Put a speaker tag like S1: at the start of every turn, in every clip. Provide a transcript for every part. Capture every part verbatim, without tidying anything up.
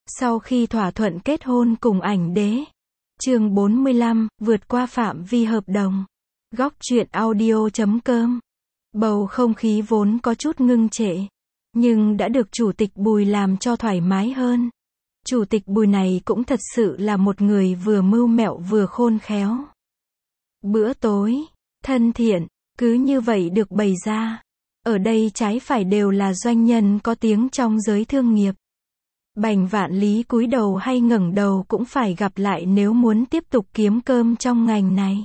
S1: Sau khi thỏa thuận kết hôn cùng ảnh đế. Chương bốn mươi lăm, vượt qua phạm vi hợp đồng. Góc truyện audio chấm com. Bầu không khí vốn có chút ngưng trệ, nhưng đã được Chủ tịch Bùi làm cho thoải mái hơn. Chủ tịch Bùi này cũng thật sự là một người vừa mưu mẹo vừa khôn khéo. Bữa tối, thân thiện, cứ như vậy được bày ra. Ở đây trái phải đều là doanh nhân có tiếng trong giới thương nghiệp. Bành Vạn Lý cúi đầu hay ngẩng đầu cũng phải gặp lại nếu muốn tiếp tục kiếm cơm trong ngành này.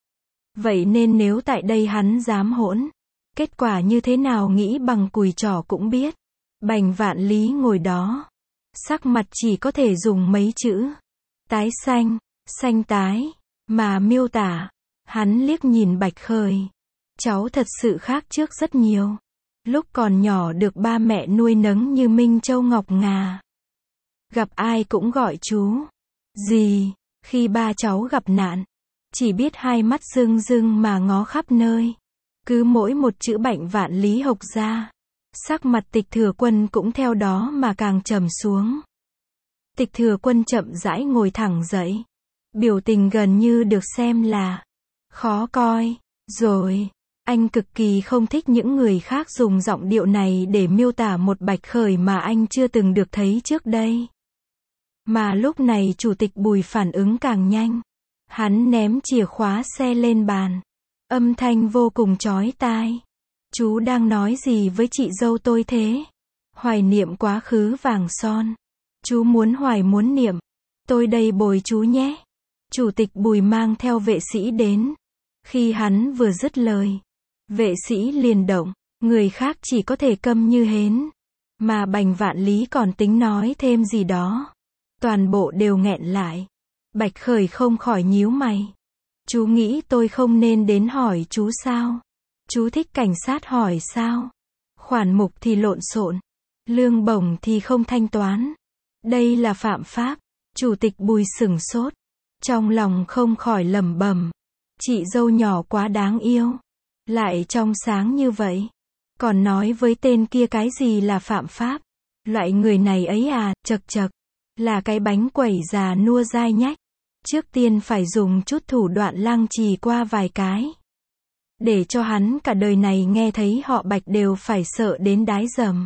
S1: Vậy nên nếu tại đây hắn dám hỗn, kết quả như thế nào nghĩ bằng cùi trỏ cũng biết. Bành Vạn Lý ngồi đó, sắc mặt chỉ có thể dùng mấy chữ tái xanh, xanh tái mà miêu tả. Hắn liếc nhìn Bạch Khởi. Cháu thật sự khác trước rất nhiều. Lúc còn nhỏ được ba mẹ nuôi nấng như Minh Châu Ngọc Ngà. Gặp ai cũng gọi chú. Dì, khi ba cháu gặp nạn, chỉ biết hai mắt rưng rưng mà ngó khắp nơi. Cứ mỗi một chữ Bành Vạn Lý hộc ra, sắc mặt Tịch Thừa Quân cũng theo đó mà càng trầm xuống. Tịch Thừa Quân chậm rãi ngồi thẳng dậy. Biểu tình gần như được xem là khó coi. Rồi, anh cực kỳ không thích những người khác dùng giọng điệu này để miêu tả một Bạch Khởi mà anh chưa từng được thấy trước đây. Mà lúc này Chủ tịch Bùi phản ứng càng nhanh. Hắn ném chìa khóa xe lên bàn. Âm thanh vô cùng chói tai. Chú đang nói gì với chị dâu tôi thế? Hoài niệm quá khứ vàng son. Chú muốn hoài muốn niệm. Tôi đây bồi chú nhé. Chủ tịch Bùi mang theo vệ sĩ đến. Khi hắn vừa dứt lời, vệ sĩ liền động, người khác chỉ có thể câm như hến. Mà Bành Vạn Lý còn tính nói thêm gì đó. Toàn bộ đều nghẹn lại. Bạch Khởi không khỏi nhíu mày. Chú nghĩ tôi không nên đến hỏi chú sao? Chú thích cảnh sát hỏi sao? Khoản mục thì lộn xộn, lương bổng thì không thanh toán. Đây là phạm pháp. Chủ tịch Bùi sửng sốt, trong lòng không khỏi lẩm bẩm. Chị dâu nhỏ quá đáng yêu. Lại trong sáng như vậy. Còn nói với tên kia cái gì là phạm pháp. Loại người này ấy à, chật chật. Là cái bánh quẩy già nua dai nhách. Trước tiên phải dùng chút thủ đoạn lăng trì qua vài cái. Để cho hắn cả đời này nghe thấy họ Bạch đều phải sợ đến đái dầm.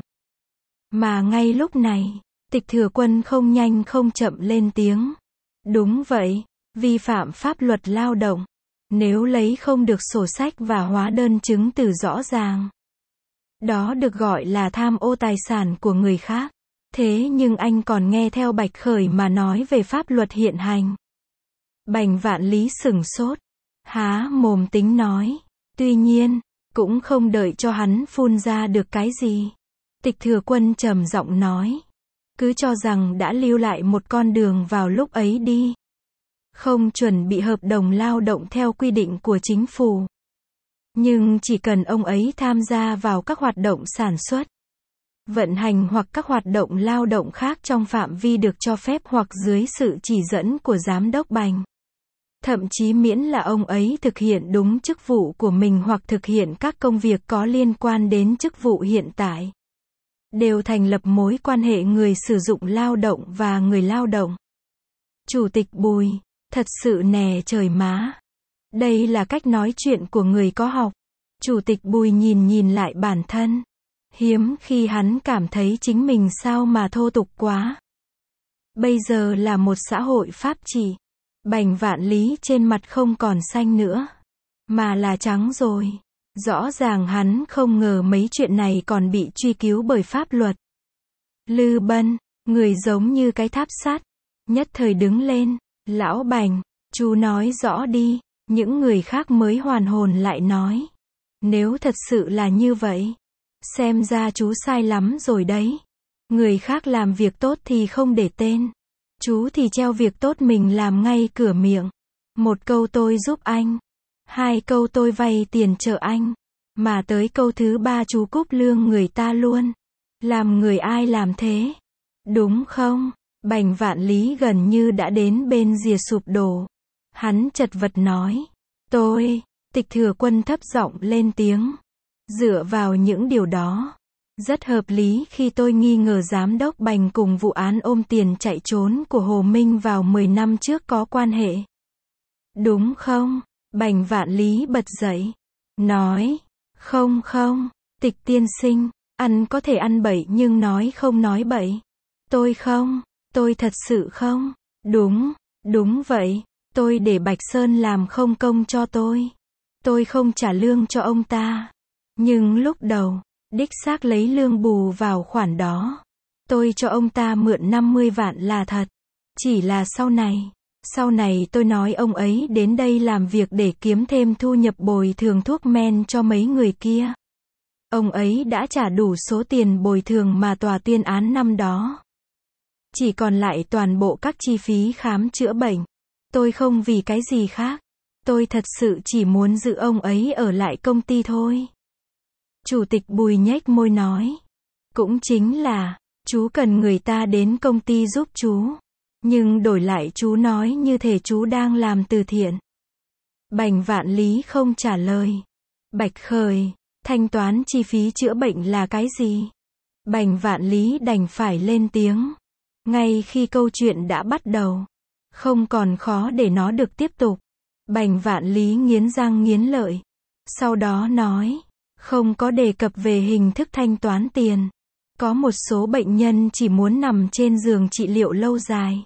S1: Mà ngay lúc này, Tịch Thừa Quân không nhanh không chậm lên tiếng. Đúng vậy, vi phạm pháp luật lao động. Nếu lấy không được sổ sách và hóa đơn chứng từ rõ ràng, đó được gọi là tham ô tài sản của người khác. Thế nhưng anh còn nghe theo Bạch Khởi mà nói về pháp luật hiện hành. Bành Vạn Lý sửng sốt, há mồm tính nói. Tuy nhiên, cũng không đợi cho hắn phun ra được cái gì. Tịch Thừa Quân trầm giọng nói. Cứ cho rằng đã lưu lại một con đường vào lúc ấy đi. Không chuẩn bị hợp đồng lao động theo quy định của chính phủ. Nhưng chỉ cần ông ấy tham gia vào các hoạt động sản xuất, vận hành hoặc các hoạt động lao động khác trong phạm vi được cho phép hoặc dưới sự chỉ dẫn của giám đốc Bành. Thậm chí miễn là ông ấy thực hiện đúng chức vụ của mình hoặc thực hiện các công việc có liên quan đến chức vụ hiện tại. Đều thành lập mối quan hệ người sử dụng lao động và người lao động. Chủ tịch Bùi, thật sự nè trời má. Đây là cách nói chuyện của người có học. Chủ tịch Bùi nhìn nhìn lại bản thân. Hiếm khi hắn cảm thấy chính mình sao mà thô tục quá. Bây giờ là một xã hội pháp trị. Bành Vạn Lý trên mặt không còn xanh nữa, mà là trắng rồi. Rõ ràng hắn không ngờ mấy chuyện này còn bị truy cứu bởi pháp luật. Lư Bân, người giống như cái tháp sắt, nhất thời đứng lên. Lão Bành, chú nói rõ đi. Những người khác mới hoàn hồn lại nói. Nếu thật sự là như vậy, xem ra chú sai lắm rồi đấy. Người khác làm việc tốt thì không để tên. Chú thì treo việc tốt mình làm ngay cửa miệng. Một câu tôi giúp anh. Hai câu tôi vay tiền trợ anh. Mà tới câu thứ ba chú cúp lương người ta luôn. Làm người ai làm thế? Đúng không? Bành Vạn Lý gần như đã đến bên rìa sụp đổ. Hắn chật vật nói. Tôi, Tịch Thừa Quân thấp giọng lên tiếng. Dựa vào những điều đó, Rất hợp lý khi tôi nghi ngờ giám đốc Bành cùng vụ án ôm tiền chạy trốn của Hồ Minh vào mười năm trước có quan hệ. Đúng không? Bành Vạn Lý bật dậy. Nói. Không không, Tịch tiên sinh, ăn có thể ăn bậy nhưng nói không nói bậy. Tôi không, tôi thật sự không. Đúng, đúng vậy, tôi để Bạch Sơn làm không công cho tôi. Tôi không trả lương cho ông ta. Nhưng lúc đầu, đích xác lấy lương bù vào khoản đó. Tôi cho ông ta mượn năm mươi vạn là thật. Chỉ là sau này, sau này tôi nói ông ấy đến đây làm việc để kiếm thêm thu nhập bồi thường thuốc men cho mấy người kia. Ông ấy đã trả đủ số tiền bồi thường mà tòa tuyên án năm đó. Chỉ còn lại toàn bộ các chi phí khám chữa bệnh. Tôi không vì cái gì khác. Tôi thật sự chỉ muốn giữ ông ấy ở lại công ty thôi. Chủ tịch Bùi nhếch môi nói. Cũng chính là, chú cần người ta đến công ty giúp chú. Nhưng đổi lại chú nói như thể chú đang làm từ thiện. Bành Vạn Lý không trả lời. Bạch Khởi, thanh toán chi phí chữa bệnh là cái gì? Bành Vạn Lý đành phải lên tiếng. Ngay khi câu chuyện đã bắt đầu, không còn khó để nó được tiếp tục. Bành Vạn Lý nghiến răng nghiến lợi. Sau đó nói, không có đề cập về hình thức thanh toán tiền. Có một số bệnh nhân chỉ muốn nằm trên giường trị liệu lâu dài.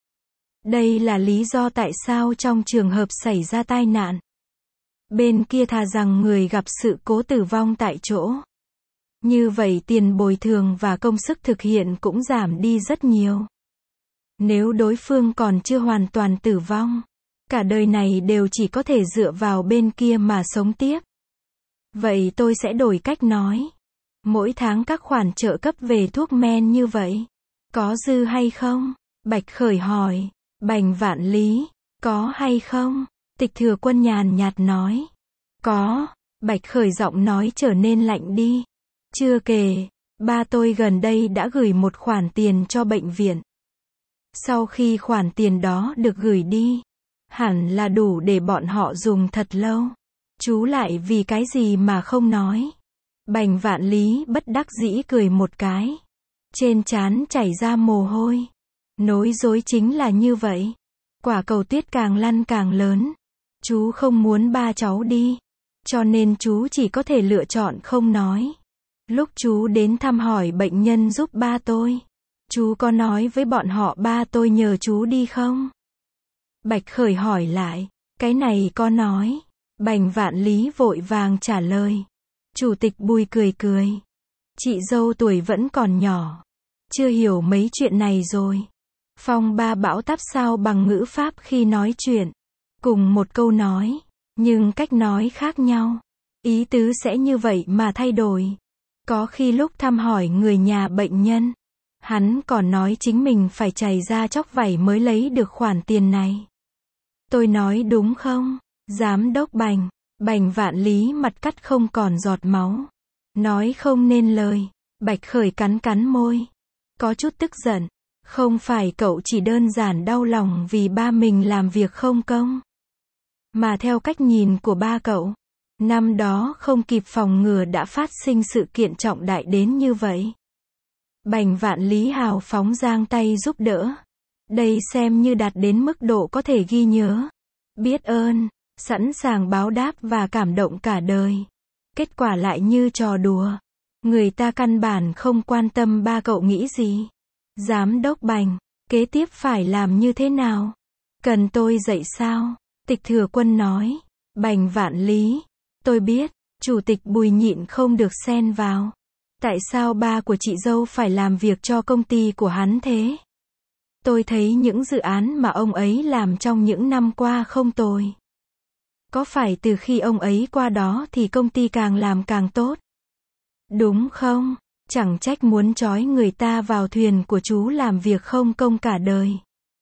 S1: Đây là lý do tại sao trong trường hợp xảy ra tai nạn, bên kia thà rằng người gặp sự cố tử vong tại chỗ. Như vậy tiền bồi thường và công sức thực hiện cũng giảm đi rất nhiều. Nếu đối phương còn chưa hoàn toàn tử vong, cả đời này đều chỉ có thể dựa vào bên kia mà sống tiếp. Vậy tôi sẽ đổi cách nói. Mỗi tháng các khoản trợ cấp về thuốc men như vậy, có dư hay không? Bạch Khởi hỏi. Bành Vạn Lý, có hay không? Tịch Thừa Quân nhàn nhạt nói. Có. Bạch Khởi giọng nói trở nên lạnh đi. Chưa kể, ba tôi gần đây đã gửi một khoản tiền cho bệnh viện. Sau khi khoản tiền đó được gửi đi, hẳn là đủ để bọn họ dùng thật lâu. Chú lại vì cái gì mà không nói? Bành Vạn Lý bất đắc dĩ cười một cái. Trên trán chảy ra mồ hôi. Nối dối chính là như vậy. Quả cầu tuyết càng lăn càng lớn. Chú không muốn ba cháu đi. Cho nên chú chỉ có thể lựa chọn không nói. Lúc chú đến thăm hỏi bệnh nhân giúp ba tôi, chú có nói với bọn họ ba tôi nhờ chú đi không? Bạch Khởi hỏi lại. Cái này có nói. Bành Vạn Lý vội vàng trả lời. Chủ tịch Bùi cười cười. Chị dâu tuổi vẫn còn nhỏ. Chưa hiểu mấy chuyện này rồi. Phong ba bão táp sao bằng ngữ pháp khi nói chuyện. Cùng một câu nói, nhưng cách nói khác nhau. Ý tứ sẽ như vậy mà thay đổi. Có khi lúc thăm hỏi người nhà bệnh nhân, hắn còn nói chính mình phải chảy ra chóc vảy mới lấy được khoản tiền này. Tôi nói đúng không? Giám đốc Bành. Bành Vạn Lý mặt cắt không còn giọt máu. Nói không nên lời. Bạch Khởi cắn cắn môi. Có chút tức giận. Không phải cậu chỉ đơn giản đau lòng vì ba mình làm việc không công. Mà theo cách nhìn của ba cậu, năm đó không kịp phòng ngừa đã phát sinh sự kiện trọng đại đến như vậy. Bành Vạn Lý hào phóng giang tay giúp đỡ. Đây xem như đạt đến mức độ có thể ghi nhớ. Biết ơn, sẵn sàng báo đáp và cảm động cả đời. Kết quả lại như trò đùa. Người ta căn bản không quan tâm ba cậu nghĩ gì. Giám đốc Bành, kế tiếp phải làm như thế nào? Cần tôi dạy sao? Tịch Thừa Quân nói. Bành Vạn Lý, tôi biết. Chủ tịch Bùi nhịn không được xen vào. Tại sao ba của chị dâu phải làm việc cho công ty của hắn thế? Tôi thấy những dự án mà ông ấy làm trong những năm qua không tồi. Có phải từ khi ông ấy qua đó thì công ty càng làm càng tốt? Đúng không? Chẳng trách muốn trói người ta vào thuyền của chú làm việc không công cả đời.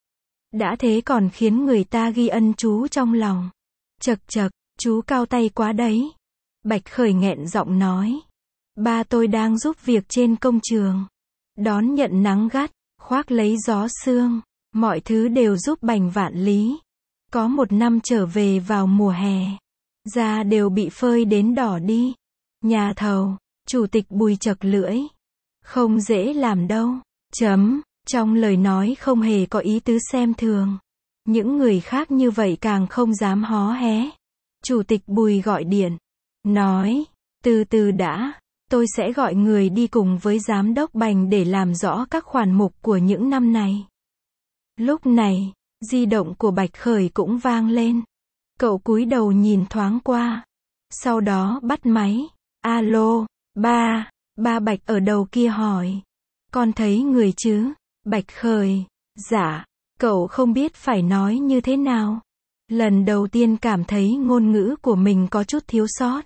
S1: Đã thế còn khiến người ta ghi ân chú trong lòng. Chật chật, chú cao tay quá đấy. Bạch Khởi nghẹn giọng nói. Ba tôi đang giúp việc trên công trường. Đón nhận nắng gắt, khoác lấy gió sương. Mọi thứ đều giúp Bành Vạn Lý. Có một năm trở về vào mùa hè. Da đều bị phơi đến đỏ đi. Nhà thầu, Chủ tịch Bùi chật lưỡi. Không dễ làm đâu. Chấm. Trong lời nói không hề có ý tứ xem thường. Những người khác như vậy càng không dám hó hé. Chủ tịch Bùi gọi điện. Nói. Từ từ đã. Tôi sẽ gọi người đi cùng với giám đốc Bành để làm rõ các khoản mục của những năm này. Lúc này, di động của Bạch Khởi cũng vang lên. Cậu cúi đầu nhìn thoáng qua. Sau đó bắt máy. Alo, ba, ba Bạch ở đầu kia hỏi. Con thấy người chứ? Bạch Khởi. Dạ. Cậu không biết phải nói như thế nào. Lần đầu tiên cảm thấy ngôn ngữ của mình có chút thiếu sót.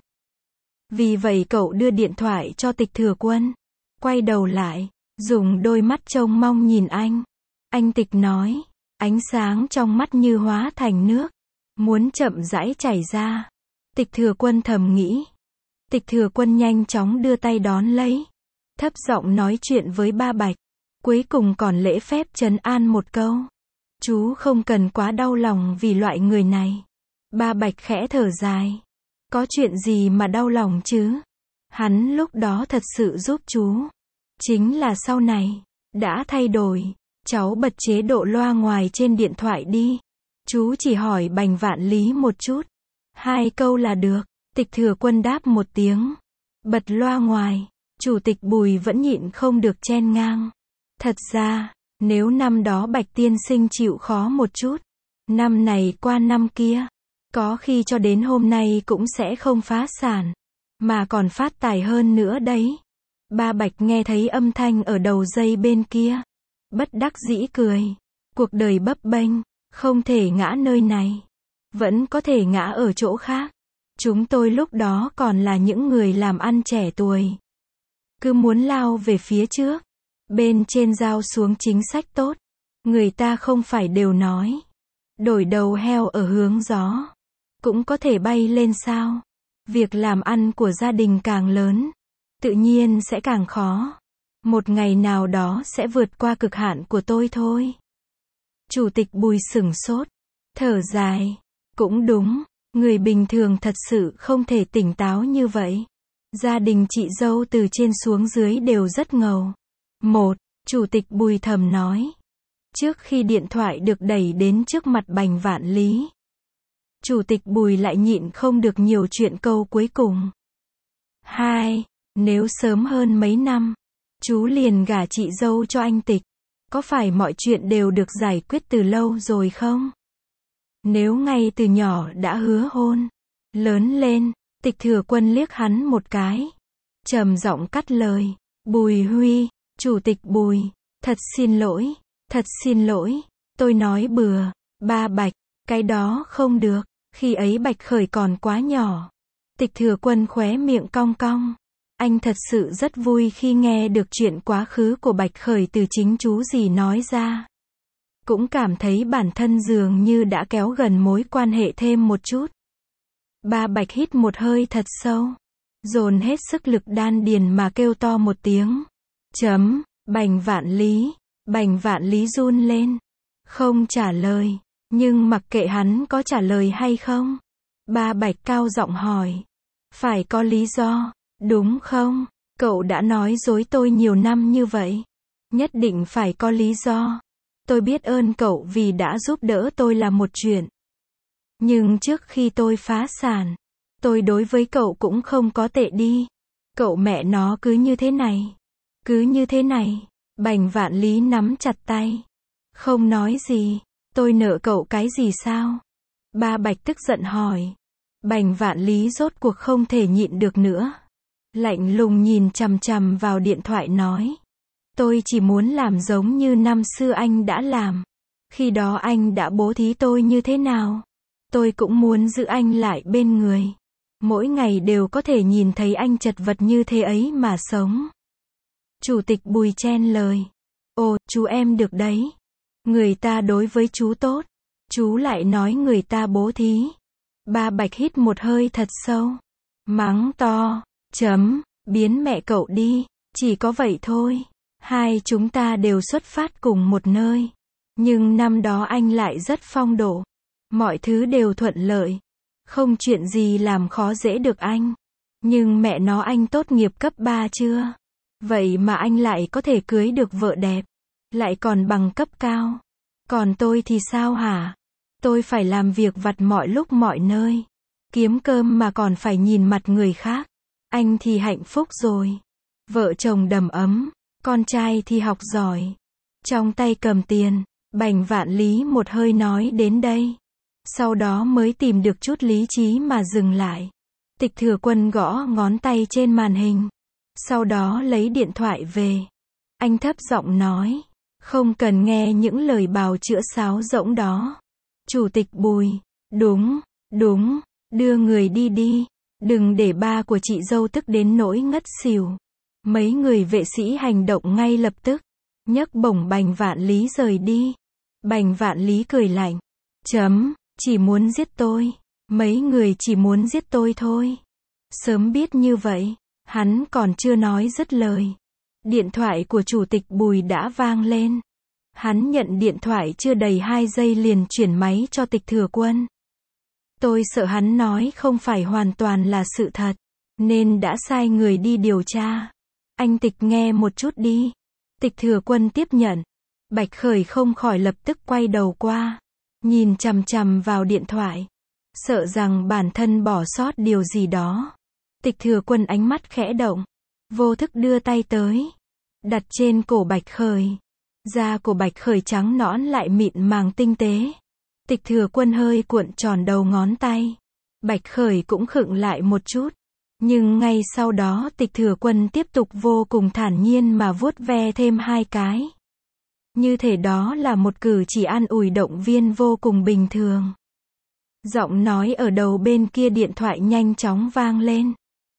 S1: Vì vậy cậu đưa điện thoại cho Tịch Thừa Quân. Quay đầu lại, dùng đôi mắt trông mong nhìn anh. Anh Tịch nói, ánh sáng trong mắt như hóa thành nước, muốn chậm rãi chảy ra. Tịch Thừa Quân thầm nghĩ. Tịch Thừa Quân nhanh chóng đưa tay đón lấy. Thấp giọng nói chuyện với ba Bạch. Cuối cùng còn lễ phép trấn an một câu. Chú không cần quá đau lòng vì loại người này. Ba Bạch khẽ thở dài. Có chuyện gì mà đau lòng chứ? Hắn lúc đó thật sự giúp chú. Chính là sau này, đã thay đổi. Cháu bật chế độ loa ngoài trên điện thoại đi. Chú chỉ hỏi Bành Vạn Lý một chút. Hai câu là được. Tịch Thừa Quân đáp một tiếng. Bật loa ngoài. Chủ tịch Bùi vẫn nhịn không được chen ngang. Thật ra, nếu năm đó Bạch tiên sinh chịu khó một chút, năm này qua năm kia, có khi cho đến hôm nay cũng sẽ không phá sản, mà còn phát tài hơn nữa đấy. Ba Bạch nghe thấy âm thanh ở đầu dây bên kia. Bất đắc dĩ cười. Cuộc đời bấp bênh, không thể ngã nơi này. Vẫn có thể ngã ở chỗ khác. Chúng tôi lúc đó còn là những người làm ăn trẻ tuổi. Cứ muốn lao về phía trước. Bên trên giao xuống chính sách tốt. Người ta không phải đều nói. Đổi đầu heo ở hướng gió. Cũng có thể bay lên sao. Việc làm ăn của gia đình càng lớn. Tự nhiên sẽ càng khó. Một ngày nào đó sẽ vượt qua cực hạn của tôi thôi. Chủ tịch Bùi sửng sốt. Thở dài. Cũng đúng. Người bình thường thật sự không thể tỉnh táo như vậy. Gia đình chị dâu từ trên xuống dưới đều rất ngầu. Một, Chủ tịch Bùi thầm nói. Trước khi điện thoại được đẩy đến trước mặt Bành Vạn Lý. Chủ tịch Bùi lại nhịn không được nhiều chuyện câu cuối cùng. Hai, nếu sớm hơn mấy năm, chú liền gả chị dâu cho anh Tịch. Có phải mọi chuyện đều được giải quyết từ lâu rồi không? Nếu ngay từ nhỏ đã hứa hôn. Lớn lên, Tịch Thừa Quân liếc hắn một cái. Trầm giọng cắt lời. Bùi Huy, Chủ tịch Bùi, thật xin lỗi, thật xin lỗi, tôi nói bừa. Ba Bạch, cái đó không được, khi ấy Bạch Khởi còn quá nhỏ. Tịch Thừa Quân khóe miệng cong cong. Anh thật sự rất vui khi nghe được chuyện quá khứ của Bạch Khởi từ chính chú dì nói ra. Cũng cảm thấy bản thân dường như đã kéo gần mối quan hệ thêm một chút. Ba Bạch hít một hơi thật sâu. Dồn hết sức lực đan điền mà kêu to một tiếng. Chấm, Bành Vạn Lý. Bành Vạn Lý run lên. Không trả lời. Nhưng mặc kệ hắn có trả lời hay không. Ba Bạch cao giọng hỏi. Phải có lý do, đúng không? Cậu đã nói dối tôi nhiều năm như vậy. Nhất định phải có lý do. Tôi biết ơn cậu vì đã giúp đỡ tôi là một chuyện. Nhưng trước khi tôi phá sản, tôi đối với cậu cũng không có tệ đi. Cậu mẹ nó cứ như thế này. Cứ như thế này. Bành Vạn Lý nắm chặt tay. Không nói gì. Tôi nợ cậu cái gì sao? Ba Bạch tức giận hỏi. Bành Vạn Lý rốt cuộc không thể nhịn được nữa. Lạnh lùng nhìn chằm chằm vào điện thoại nói. Tôi chỉ muốn làm giống như năm xưa anh đã làm. Khi đó anh đã bố thí tôi như thế nào? Tôi cũng muốn giữ anh lại bên người. Mỗi ngày đều có thể nhìn thấy anh chật vật như thế ấy mà sống. Chủ tịch Bùi chen lời. Ồ, chú em được đấy. Người ta đối với chú tốt. Chú lại nói người ta bố thí. Ba Bạch hít một hơi thật sâu. Mắng to. Chấm, biến mẹ cậu đi. Chỉ có vậy thôi. Hai chúng ta đều xuất phát cùng một nơi. Nhưng năm đó anh lại rất phong độ. Mọi thứ đều thuận lợi. Không chuyện gì làm khó dễ được anh. Nhưng mẹ nó anh tốt nghiệp cấp ba chưa? Vậy mà anh lại có thể cưới được vợ đẹp. Lại còn bằng cấp cao. Còn tôi thì sao hả? Tôi phải làm việc vặt mọi lúc mọi nơi. Kiếm cơm mà còn phải nhìn mặt người khác. Anh thì hạnh phúc rồi. Vợ chồng đầm ấm. Con trai thì học giỏi. Trong tay cầm tiền. Bành Vạn Lý một hơi nói đến đây. Sau đó mới tìm được chút lý trí mà dừng lại. Tịch Thừa Quân gõ ngón tay trên màn hình. Sau đó lấy điện thoại về. Anh thấp giọng nói. Không cần nghe những lời bào chữa sáo rỗng đó. Chủ tịch Bùi. Đúng, đúng, đưa người đi đi. Đừng để ba của chị dâu tức đến nỗi ngất xỉu. Mấy người vệ sĩ hành động ngay lập tức. Nhấc bổng Bành Vạn Lý rời đi. Bành Vạn Lý cười lạnh. Chấm, chỉ muốn giết tôi. Mấy người chỉ muốn giết tôi thôi. Sớm biết như vậy, hắn còn chưa nói dứt lời. Điện thoại của chủ tịch Bùi đã vang lên. Hắn nhận điện thoại chưa đầy hai giây liền chuyển máy cho Tịch Thừa Quân. Tôi sợ hắn nói không phải hoàn toàn là sự thật, nên đã sai người đi điều tra. Anh Tịch nghe một chút đi. Tịch Thừa Quân tiếp nhận. Bạch Khởi không khỏi lập tức quay đầu qua. Nhìn chằm chằm vào điện thoại. Sợ rằng bản thân bỏ sót điều gì đó. Tịch Thừa Quân ánh mắt khẽ động. Vô thức đưa tay tới. Đặt trên cổ Bạch Khởi. Da của Bạch Khởi trắng nõn lại mịn màng tinh tế. Tịch Thừa Quân hơi cuộn tròn đầu ngón tay. Bạch Khởi cũng khựng lại một chút. Nhưng ngay sau đó Tịch Thừa Quân tiếp tục vô cùng thản nhiên mà vuốt ve thêm hai cái. Như thể đó là một cử chỉ an ủi động viên vô cùng bình thường. Giọng nói ở đầu bên kia điện thoại nhanh chóng vang lên.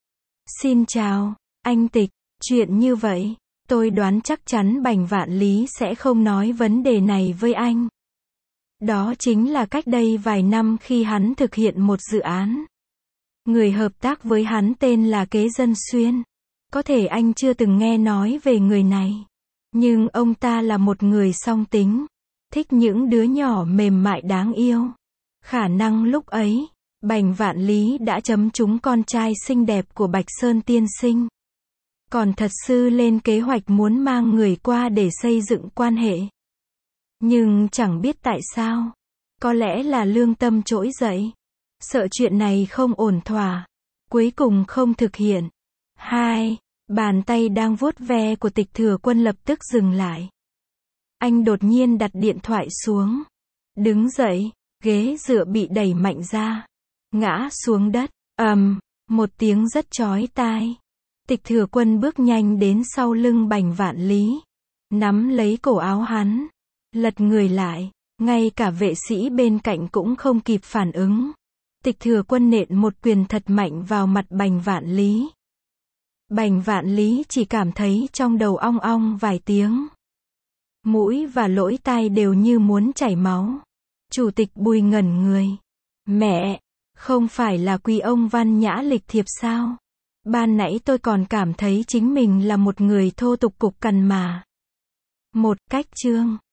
S1: Xin chào, anh Tịch, chuyện như vậy, tôi đoán chắc chắn Bành Vạn Lý sẽ không nói vấn đề này với anh. Đó chính là cách đây vài năm khi hắn thực hiện một dự án. Người hợp tác với hắn tên là Kế Dân Xuyên. Có thể anh chưa từng nghe nói về người này. Nhưng ông ta là một người song tính. Thích những đứa nhỏ mềm mại đáng yêu. Khả năng lúc ấy, Bành Vạn Lý đã chấm trúng con trai xinh đẹp của Bạch Sơn tiên sinh. Còn thật sự lên kế hoạch muốn mang người qua để xây dựng quan hệ. Nhưng chẳng biết tại sao. Có lẽ là lương tâm trỗi dậy. Sợ chuyện này không ổn thỏa. Cuối cùng không thực hiện. Hai, bàn tay đang vuốt ve của Tịch Thừa Quân lập tức dừng lại. Anh đột nhiên đặt điện thoại xuống. Đứng dậy, ghế dựa bị đẩy mạnh ra. Ngã xuống đất, ầm, một tiếng rất chói tai. Tịch Thừa Quân bước nhanh đến sau lưng Bành Vạn Lý. Nắm lấy cổ áo hắn. Lật người lại. Ngay cả vệ sĩ bên cạnh cũng không kịp phản ứng. Tịch Thừa Quân nện một quyền thật mạnh vào mặt Bành Vạn Lý. Bành Vạn Lý chỉ cảm thấy trong đầu ong ong vài tiếng. Mũi và lỗ tai đều như muốn chảy máu. Chủ tịch Bùi ngẩn người. Mẹ, không phải là quý ông văn nhã lịch thiệp sao? Ban nãy tôi còn cảm thấy chính mình là một người thô tục cục cằn mà. Một cách chương.